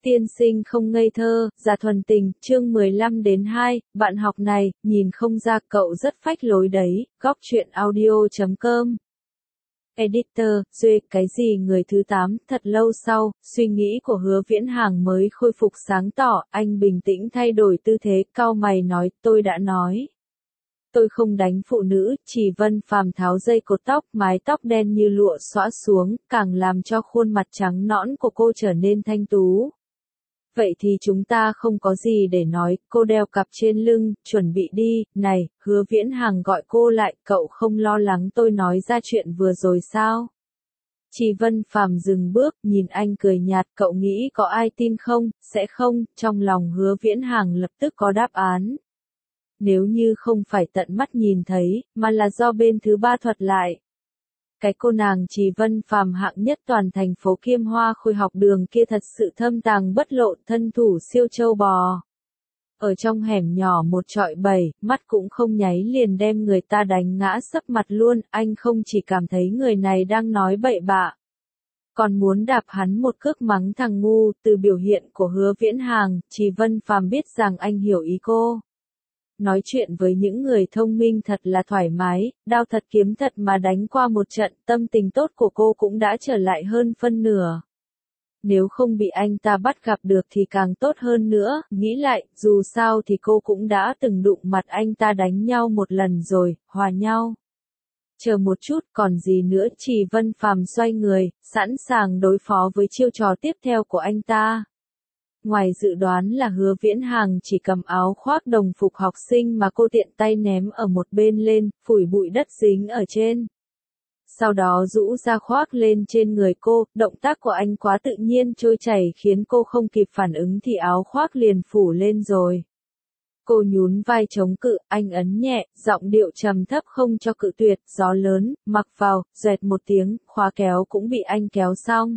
Tiên sinh không ngây thơ, già thuần tình, chương 15-2, bạn học này, nhìn không ra cậu rất phách lối đấy, góc truyện audio.com. Editor, Duy, cái gì người thứ 8, thật lâu sau, suy nghĩ của Hứa Viễn Hàng mới khôi phục sáng tỏ, anh bình tĩnh thay đổi tư thế, cau mày nói, tôi đã nói. Tôi không đánh phụ nữ, chỉ Vân Phàm tháo dây cột tóc, mái tóc đen như lụa xõa xuống, càng làm cho khuôn mặt trắng nõn của cô trở nên thanh tú. Vậy thì chúng ta không có gì để nói, cô đeo cặp trên lưng, chuẩn bị đi, này, Hứa Viễn Hàng gọi cô lại, cậu không lo lắng tôi nói ra chuyện vừa rồi sao? Chỉ Vân Phàm dừng bước, nhìn anh cười nhạt, cậu nghĩ có ai tin không, sẽ không, trong lòng Hứa Viễn Hàng lập tức có đáp án. Nếu như không phải tận mắt nhìn thấy, mà là do bên thứ ba thuật lại. Cái cô nàng Trì Vân Phàm hạng nhất toàn thành phố Kiêm Hoa Khôi học đường kia thật sự thâm tàng bất lộ, thân thủ siêu châu bò. Ở trong hẻm nhỏ một trọi bầy, mắt cũng không nháy liền đem người ta đánh ngã sấp mặt luôn, anh không chỉ cảm thấy người này đang nói bậy bạ. Còn muốn đạp hắn một cước mắng thằng ngu, từ biểu hiện của Hứa Viễn Hàng, Trì Vân Phàm biết rằng anh hiểu ý cô. Nói chuyện với những người thông minh thật là thoải mái, đao thật kiếm thật mà đánh qua một trận, tâm tình tốt của cô cũng đã trở lại hơn phân nửa. Nếu không bị anh ta bắt gặp được thì càng tốt hơn nữa, nghĩ lại, dù sao thì cô cũng đã từng đụng mặt anh ta đánh nhau một lần rồi, hòa nhau. Chờ một chút, còn gì nữa, Trì Vân Phàm xoay người, sẵn sàng đối phó với chiêu trò tiếp theo của anh ta. Ngoài dự đoán là Hứa Viễn Hàng chỉ cầm áo khoác đồng phục học sinh mà cô tiện tay ném ở một bên lên, phủi bụi đất dính ở trên. Sau đó rũ ra khoác lên trên người cô, động tác của anh quá tự nhiên trôi chảy khiến cô không kịp phản ứng thì áo khoác liền phủ lên rồi. Cô nhún vai chống cự, anh ấn nhẹ, giọng điệu trầm thấp không cho cự tuyệt, gió lớn, mặc vào, doẹt một tiếng, khóa kéo cũng bị anh kéo xong.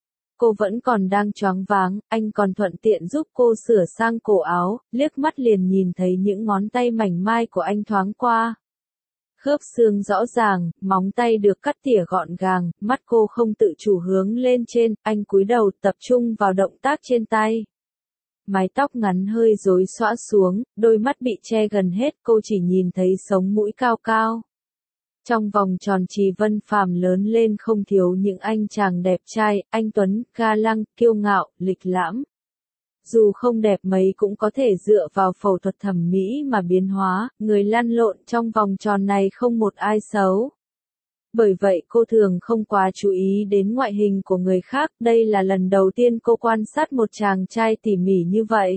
Cô vẫn còn đang choáng váng, anh còn thuận tiện giúp cô sửa sang cổ áo, liếc mắt liền nhìn thấy những ngón tay mảnh mai của anh thoáng qua. Khớp xương rõ ràng, móng tay được cắt tỉa gọn gàng, mắt cô không tự chủ hướng lên trên, anh cúi đầu tập trung vào động tác trên tay. Mái tóc ngắn hơi rối xõa xuống, đôi mắt bị che gần hết, cô chỉ nhìn thấy sống mũi cao cao. Trong vòng tròn Trì Vân Phàm lớn lên không thiếu những anh chàng đẹp trai, anh tuấn, ga lăng, kiêu ngạo, lịch lãm. Dù không đẹp mấy cũng có thể dựa vào phẫu thuật thẩm mỹ mà biến hóa, người lăn lộn trong vòng tròn này không một ai xấu. Bởi vậy cô thường không quá chú ý đến ngoại hình của người khác, đây là lần đầu tiên cô quan sát một chàng trai tỉ mỉ như vậy.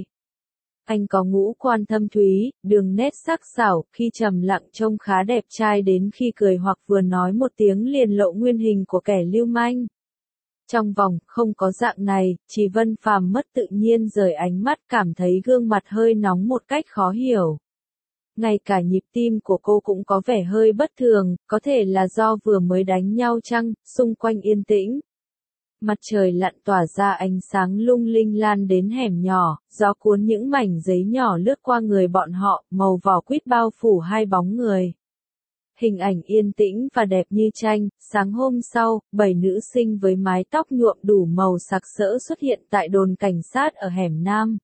Anh có ngũ quan thâm thúy, đường nét sắc sảo, khi trầm lặng trông khá đẹp trai đến khi cười hoặc vừa nói một tiếng liền lộ nguyên hình của kẻ lưu manh. Trong vòng, không có dạng này, Trì Vân Phàm mất tự nhiên rời ánh mắt cảm thấy gương mặt hơi nóng một cách khó hiểu. Ngay cả nhịp tim của cô cũng có vẻ hơi bất thường, có thể là do vừa mới đánh nhau chăng, xung quanh yên tĩnh. Mặt trời lặn tỏa ra ánh sáng lung linh lan đến hẻm nhỏ, gió cuốn những mảnh giấy nhỏ lướt qua người bọn họ, màu vỏ quýt bao phủ hai bóng người. Hình ảnh yên tĩnh và đẹp như tranh, sáng hôm sau, 7 nữ sinh với mái tóc nhuộm đủ màu sặc sỡ xuất hiện tại đồn cảnh sát ở hẻm Nam.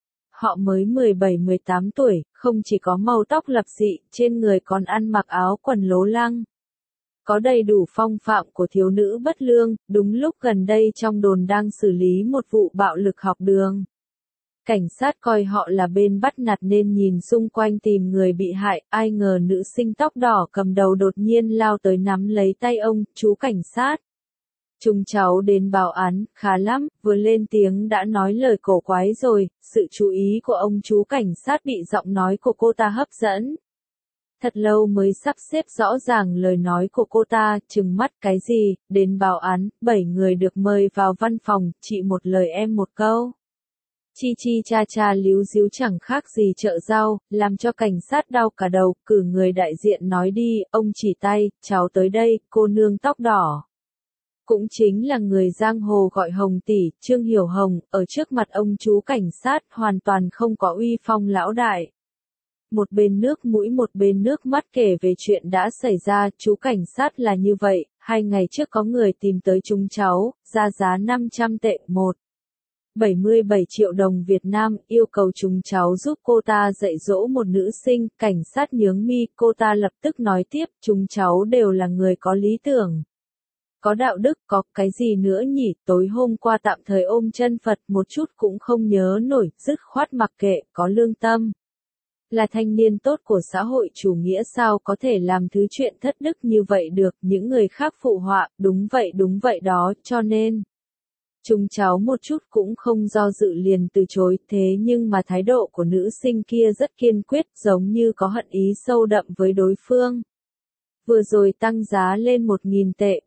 Họ mới 17-18 tuổi, không chỉ có màu tóc lập dị, trên người còn ăn mặc áo quần lố lăng. Có đầy đủ phong phạm của thiếu nữ bất lương, đúng lúc gần đây trong đồn đang xử lý một vụ bạo lực học đường. Cảnh sát coi họ là bên bắt nạt nên nhìn xung quanh tìm người bị hại, ai ngờ nữ sinh tóc đỏ cầm đầu đột nhiên lao tới nắm lấy tay ông, chú cảnh sát. Chúng cháu đến báo án, khá lắm, vừa lên tiếng đã nói lời cổ quái rồi, sự chú ý của ông chú cảnh sát bị giọng nói của cô ta hấp dẫn. Thật lâu mới sắp xếp rõ ràng lời nói của cô ta, trừng mắt cái gì, đến báo án, 7 người được mời vào văn phòng, chị một lời em một câu. Chi chi cha cha líu díu chẳng khác gì chợ rau, làm cho cảnh sát đau cả đầu, cử người đại diện nói đi, ông chỉ tay, cháu tới đây, cô nương tóc đỏ. Cũng chính là người giang hồ gọi Hồng tỷ, Trương Hiểu Hồng, ở trước mặt ông chú cảnh sát hoàn toàn không có uy phong lão đại. Một bên nước mũi một bên nước mắt kể về chuyện đã xảy ra, chú cảnh sát là như vậy, 2 ngày trước có người tìm tới chúng cháu, ra giá 500 tệ một. 77 triệu đồng Việt Nam, yêu cầu chúng cháu giúp cô ta dạy dỗ một nữ sinh, cảnh sát nhướng mi, cô ta lập tức nói tiếp, chúng cháu đều là người có lý tưởng. Có đạo đức, có cái gì nữa nhỉ, tối hôm qua tạm thời ôm chân Phật một chút cũng không nhớ nổi, dứt khoát mặc kệ, có lương tâm. Là thanh niên tốt của xã hội chủ nghĩa sao có thể làm thứ chuyện thất đức như vậy được, những người khác phụ họa, đúng vậy đó, cho nên. Chúng cháu một chút cũng không do dự liền từ chối, thế nhưng mà thái độ của nữ sinh kia rất kiên quyết, giống như có hận ý sâu đậm với đối phương. Vừa rồi tăng giá lên 1.000 tệ,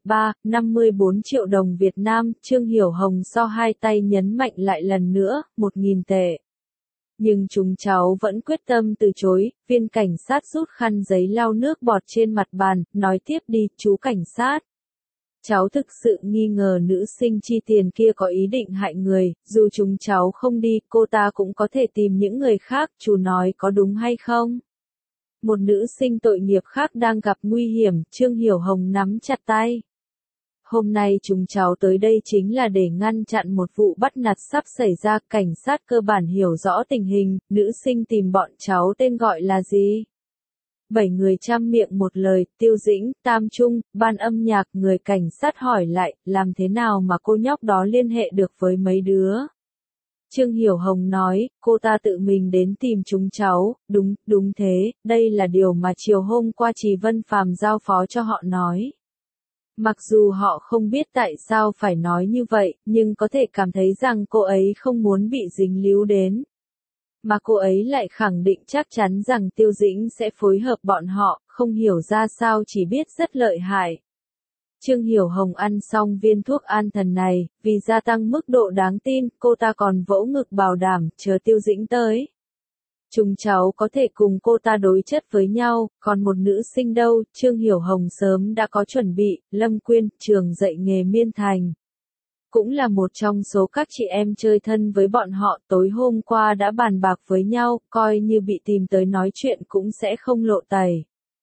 54 triệu đồng Việt Nam, Trương Hiểu Hồng so hai tay nhấn mạnh lại lần nữa, 1.000 tệ. Nhưng chúng cháu vẫn quyết tâm từ chối, viên cảnh sát rút khăn giấy lau nước bọt trên mặt bàn, nói tiếp đi, chú cảnh sát. Cháu thực sự nghi ngờ nữ sinh chi tiền kia có ý định hại người, dù chúng cháu không đi, cô ta cũng có thể tìm những người khác, chú nói có đúng hay không? Một nữ sinh tội nghiệp khác đang gặp nguy hiểm, Trương Hiểu Hồng nắm chặt tay. Hôm nay chúng cháu tới đây chính là để ngăn chặn một vụ bắt nạt sắp xảy ra, cảnh sát cơ bản hiểu rõ tình hình, nữ sinh tìm bọn cháu tên gọi là gì? 7 người trăm miệng một lời, Tiêu Dĩnh, Tam Trung, ban âm nhạc, người cảnh sát hỏi lại, làm thế nào mà cô nhóc đó liên hệ được với mấy đứa? Trương Hiểu Hồng nói, cô ta tự mình đến tìm chúng cháu, đúng thế, đây là điều mà chiều hôm qua Trì Vân Phàm giao phó cho họ nói. Mặc dù họ không biết tại sao phải nói như vậy, nhưng có thể cảm thấy rằng cô ấy không muốn bị dính líu đến. Mà cô ấy lại khẳng định chắc chắn rằng Tiêu Dĩnh sẽ phối hợp bọn họ, không hiểu ra sao chỉ biết rất lợi hại. Trương Hiểu Hồng ăn xong viên thuốc an thần này, vì gia tăng mức độ đáng tin, cô ta còn vỗ ngực bảo đảm, chờ Tiêu Dĩnh tới. Chúng cháu có thể cùng cô ta đối chất với nhau, còn một nữ sinh đâu, Trương Hiểu Hồng sớm đã có chuẩn bị, Lâm Quyên, trường dạy nghề Miên Thành. Cũng là một trong số các chị em chơi thân với bọn họ, tối hôm qua đã bàn bạc với nhau, coi như bị tìm tới nói chuyện cũng sẽ không lộ tẩy.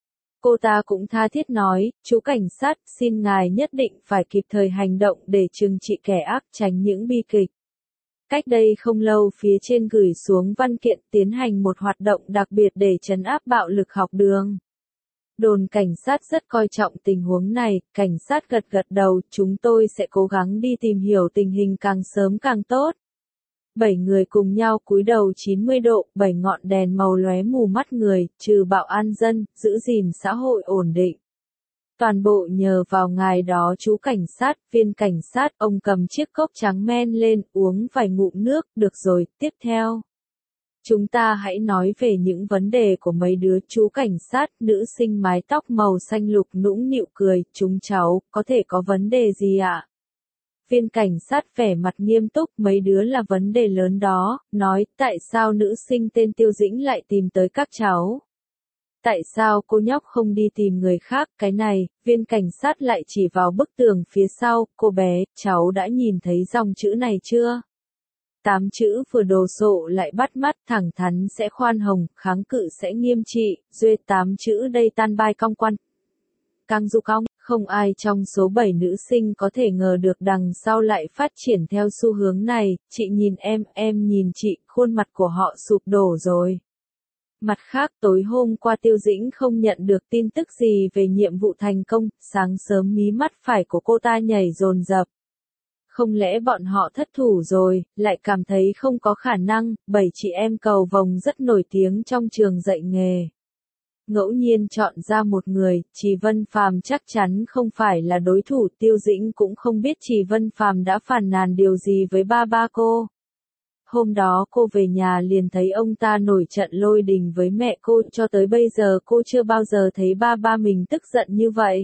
Cô ta cũng tha thiết nói, chú cảnh sát, xin ngài nhất định phải kịp thời hành động để trừng trị kẻ ác, tránh những bi kịch. Cách đây không lâu phía trên gửi xuống văn kiện tiến hành một hoạt động đặc biệt để trấn áp bạo lực học đường. Đồn cảnh sát rất coi trọng tình huống này, cảnh sát gật đầu, chúng tôi sẽ cố gắng đi tìm hiểu tình hình càng sớm càng tốt. 7 người cùng nhau cúi đầu 90 độ, 7 ngọn đèn màu lóe mù mắt người, trừ bạo an dân, giữ gìn xã hội ổn định. Toàn bộ nhờ vào ngài đó chú cảnh sát, viên cảnh sát, ông cầm chiếc cốc trắng men lên, uống vài ngụm nước, được rồi, tiếp theo. Chúng ta hãy nói về những vấn đề của mấy đứa chú cảnh sát, nữ sinh mái tóc màu xanh lục nũng nịu cười, chúng cháu, có thể có vấn đề gì ạ? Viên cảnh sát vẻ mặt nghiêm túc, mấy đứa là vấn đề lớn đó, nói, tại sao nữ sinh tên Tiêu Dĩnh lại tìm tới các cháu? Tại sao cô nhóc không đi tìm người khác, cái này, viên cảnh sát lại chỉ vào bức tường phía sau, cô bé, cháu đã nhìn thấy dòng chữ này chưa? 8 chữ vừa đồ sộ lại bắt mắt, thẳng thắn sẽ khoan hồng, kháng cự sẽ nghiêm trị, duê 8 chữ đây tan bai cong quan. Căng du cong, không ai trong số 7 nữ sinh có thể ngờ được đằng sau lại phát triển theo xu hướng này, chị nhìn em nhìn chị, khuôn mặt của họ sụp đổ rồi. Mặt khác tối hôm qua Tiêu Dĩnh không nhận được tin tức gì về nhiệm vụ thành công, sáng sớm mí mắt phải của cô ta nhảy dồn dập. Không lẽ bọn họ thất thủ rồi, lại cảm thấy không có khả năng, 7 chị em cầu vồng rất nổi tiếng trong trường dạy nghề. Ngẫu nhiên chọn ra một người, Trì Vân Phàm chắc chắn không phải là đối thủ, Tiêu Dĩnh cũng không biết Trì Vân Phàm đã phàn nàn điều gì với ba cô. Hôm đó cô về nhà liền thấy ông ta nổi trận lôi đình với mẹ cô, cho tới bây giờ cô chưa bao giờ thấy ba mình tức giận như vậy.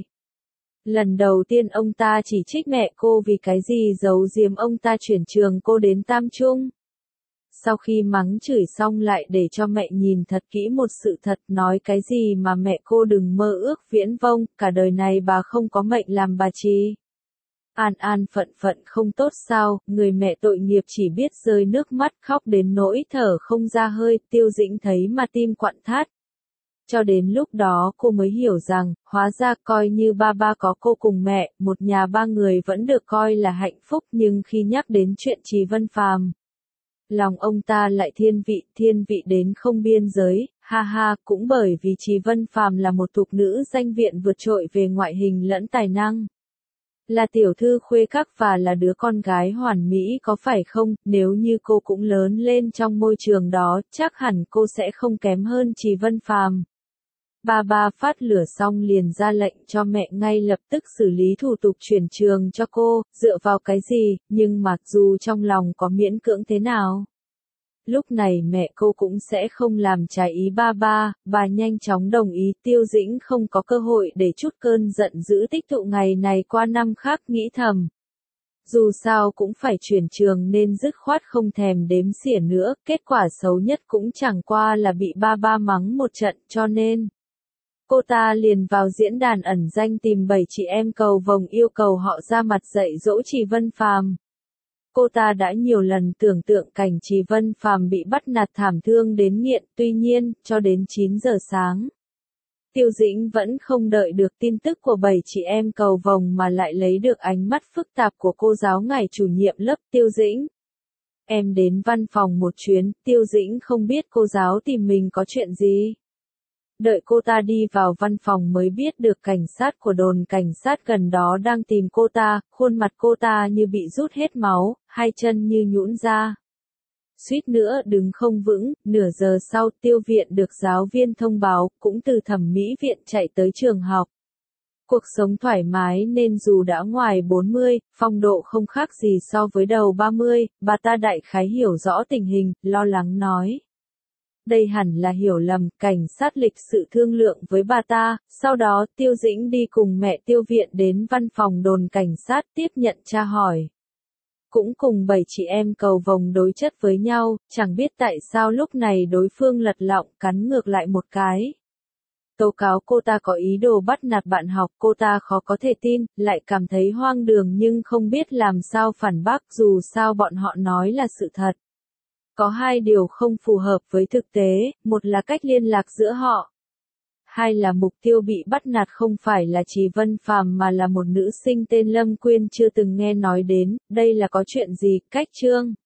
Lần đầu tiên ông ta chỉ trích mẹ cô vì cái gì giấu giếm ông ta chuyển trường cô đến Tam Trung. Sau khi mắng chửi xong lại để cho mẹ nhìn thật kỹ một sự thật, nói cái gì mà mẹ cô đừng mơ ước viễn vông, cả đời này bà không có mệnh làm bà Trì. An phận không tốt sao, người mẹ tội nghiệp chỉ biết rơi nước mắt khóc đến nỗi thở không ra hơi, Tiêu Dĩnh thấy mà tim quặn thắt. Cho đến lúc đó cô mới hiểu rằng, hóa ra coi như ba có cô cùng mẹ, một nhà ba người vẫn được coi là hạnh phúc, nhưng khi nhắc đến chuyện Trì Vân Phàm, lòng ông ta lại thiên vị đến không biên giới, ha ha, cũng bởi vì Trì Vân Phàm là một thục nữ danh viện vượt trội về ngoại hình lẫn tài năng. Là tiểu thư khuê các và là đứa con gái hoàn mỹ có phải không, nếu như cô cũng lớn lên trong môi trường đó, chắc hẳn cô sẽ không kém hơn Trì Vân Phàm. Ba phát lửa xong liền ra lệnh cho mẹ ngay lập tức xử lý thủ tục chuyển trường cho cô, dựa vào cái gì, nhưng mặc dù trong lòng có miễn cưỡng thế nào. Lúc này mẹ cô cũng sẽ không làm trái ý bà nhanh chóng đồng ý. Tiêu Dĩnh không có cơ hội để chút cơn giận dữ tích tụ ngày này qua năm khác, nghĩ thầm. Dù sao cũng phải chuyển trường nên dứt khoát không thèm đếm xỉa nữa, kết quả xấu nhất cũng chẳng qua là bị ba mắng một trận, cho nên cô ta liền vào diễn đàn ẩn danh tìm 7 chị em cầu vồng yêu cầu họ ra mặt dạy dỗ Trì Vân Phàm. Cô ta đã nhiều lần tưởng tượng cảnh Trì Vân Phàm bị bắt nạt thảm thương đến nghiện, tuy nhiên, cho đến 9 giờ sáng. Tiêu Dĩnh vẫn không đợi được tin tức của 7 chị em cầu vồng mà lại lấy được ánh mắt phức tạp của cô giáo ngài chủ nhiệm lớp. Tiêu Dĩnh, em đến văn phòng một chuyến. Tiêu Dĩnh không biết cô giáo tìm mình có chuyện gì. Đợi cô ta đi vào văn phòng mới biết được cảnh sát của đồn cảnh sát gần đó đang tìm cô ta, khuôn mặt cô ta như bị rút hết máu, hai chân như nhũn ra. Suýt nữa đứng không vững. Nửa giờ sau, Tiêu viện được giáo viên thông báo, cũng từ thẩm mỹ viện chạy tới trường học. Cuộc sống thoải mái nên dù đã ngoài 40, phong độ không khác gì so với đầu 30, bà ta đại khái hiểu rõ tình hình, lo lắng nói. Đây hẳn là hiểu lầm, cảnh sát lịch sự thương lượng với bà ta. Sau đó Tiêu Dĩnh đi cùng mẹ Tiêu viện đến văn phòng đồn cảnh sát tiếp nhận tra hỏi. Cũng cùng 7 chị em cầu vồng đối chất với nhau, chẳng biết tại sao lúc này đối phương lật lọng cắn ngược lại một cái. Tố cáo cô ta có ý đồ bắt nạt bạn học, cô ta khó có thể tin, lại cảm thấy hoang đường nhưng không biết làm sao phản bác, dù sao bọn họ nói là sự thật. Có hai điều không phù hợp với thực tế, một là cách liên lạc giữa họ. Hai là mục tiêu bị bắt nạt không phải là Trì Vân Phàm mà là một nữ sinh tên Lâm Quyên chưa từng nghe nói đến. Đây là có chuyện gì? Cách chương